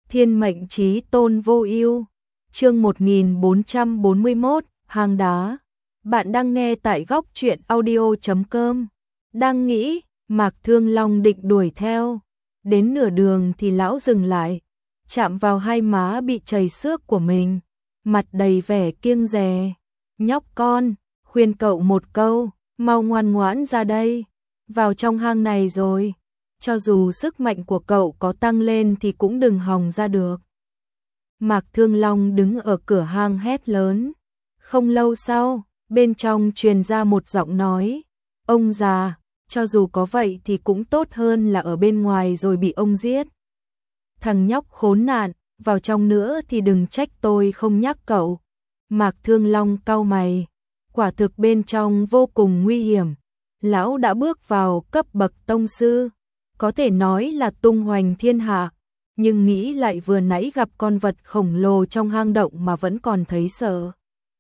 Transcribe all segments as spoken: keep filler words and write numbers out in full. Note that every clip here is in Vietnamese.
Thiên mệnh chí tôn vô ưu. Chương một nghìn bốn trăm bốn mươi mốt, hang đá. Bạn đang nghe tại góc truyện audio chấm com. Đang nghĩ, Mạc Thương Long định đuổi theo. Đến nửa đường thì lão dừng lại, chạm vào hai má bị chảy xước của mình, mặt đầy vẻ kiêng dè. Nhóc con, khuyên cậu một câu, mau ngoan ngoãn ra đây. Vào trong hang này rồi, cho dù sức mạnh của cậu có tăng lên thì cũng đừng hòng ra được. Mạc Thương Long đứng ở cửa hang hét lớn. Không lâu sau, bên trong truyền ra một giọng nói. Ông già, cho dù có vậy thì cũng tốt hơn là ở bên ngoài rồi bị ông giết. Thằng nhóc khốn nạn, vào trong nữa thì đừng trách tôi không nhắc cậu. Mạc Thương Long cau mày. Quả thực bên trong vô cùng nguy hiểm. Lão đã bước vào cấp bậc tông sư, có thể nói là tung hoành thiên hạ, nhưng nghĩ lại vừa nãy gặp con vật khổng lồ trong hang động mà vẫn còn thấy sợ.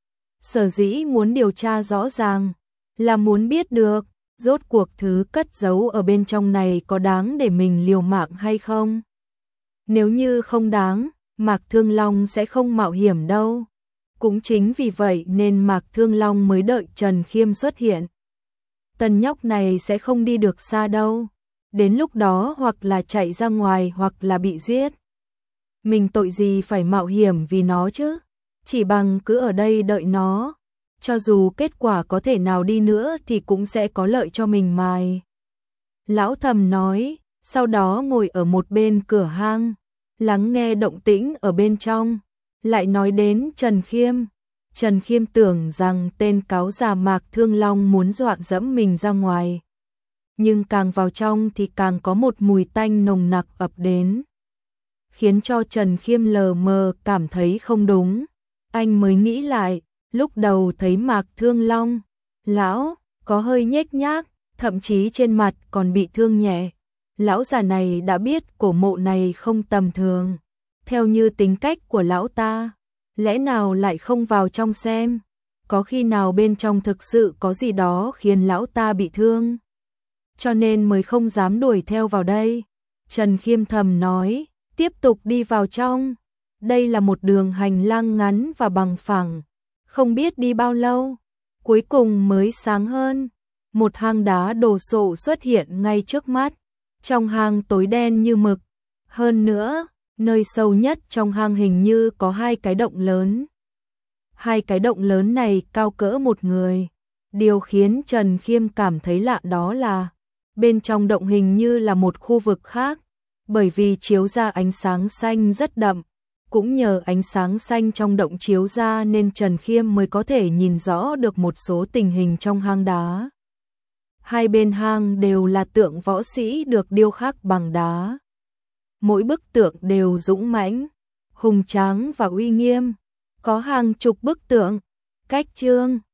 Sở dĩ muốn điều tra rõ ràng, là muốn biết được, rốt cuộc thứ cất giấu ở bên trong này có đáng để mình liều mạng hay không. Nếu như không đáng, Mạc Thương Long sẽ không mạo hiểm đâu. Cũng chính vì vậy nên Mạc Thương Long mới đợi Trần Khiêm xuất hiện. Tần nhóc này sẽ không đi được xa đâu. Đến lúc đó hoặc là chạy ra ngoài hoặc là bị giết. Mình tội gì phải mạo hiểm vì nó chứ? Chỉ bằng cứ ở đây đợi nó. Cho dù kết quả có thể nào đi nữa thì cũng sẽ có lợi cho mình mài. Lão thầm nói, sau đó ngồi ở một bên cửa hang, lắng nghe động tĩnh ở bên trong. Lại nói đến Trần Khiêm. Trần Khiêm tưởng rằng tên cáo già Mạc Thương Long muốn dọa dẫm mình ra ngoài. Nhưng càng vào trong thì càng có một mùi tanh nồng nặc ập đến, khiến cho Trần Khiêm lờ mờ cảm thấy không đúng. Anh mới nghĩ lại, lúc đầu thấy Mạc Thương Long, lão có hơi nhếch nhác, thậm chí trên mặt còn bị thương nhẹ. Lão già này đã biết cổ mộ này không tầm thường. Theo như tính cách của lão ta, lẽ nào lại không vào trong xem, có khi nào bên trong thực sự có gì đó khiến lão ta bị thương, cho nên mới không dám đuổi theo vào đây. Trần Khiêm thầm nói, tiếp tục đi vào trong. Đây là một đường hành lang ngắn và bằng phẳng, không biết đi bao lâu, cuối cùng mới sáng hơn. Một hang đá đồ sộ xuất hiện ngay trước mắt, trong hang tối đen như mực. Hơn nữa, nơi sâu nhất trong hang hình như có hai cái động lớn. Hai cái động lớn này cao cỡ một người. Điều khiến Trần Khiêm cảm thấy lạ đó là, bên trong động hình như là một khu vực khác, bởi vì chiếu ra ánh sáng xanh rất đậm. Cũng nhờ ánh sáng xanh trong động chiếu ra nên Trần Khiêm mới có thể nhìn rõ được một số tình hình trong hang đá. Hai bên hang đều là tượng võ sĩ được điêu khắc bằng đá. Mỗi bức tượng đều dũng mãnh, hùng tráng và uy nghiêm, có hàng chục bức tượng. Cách chương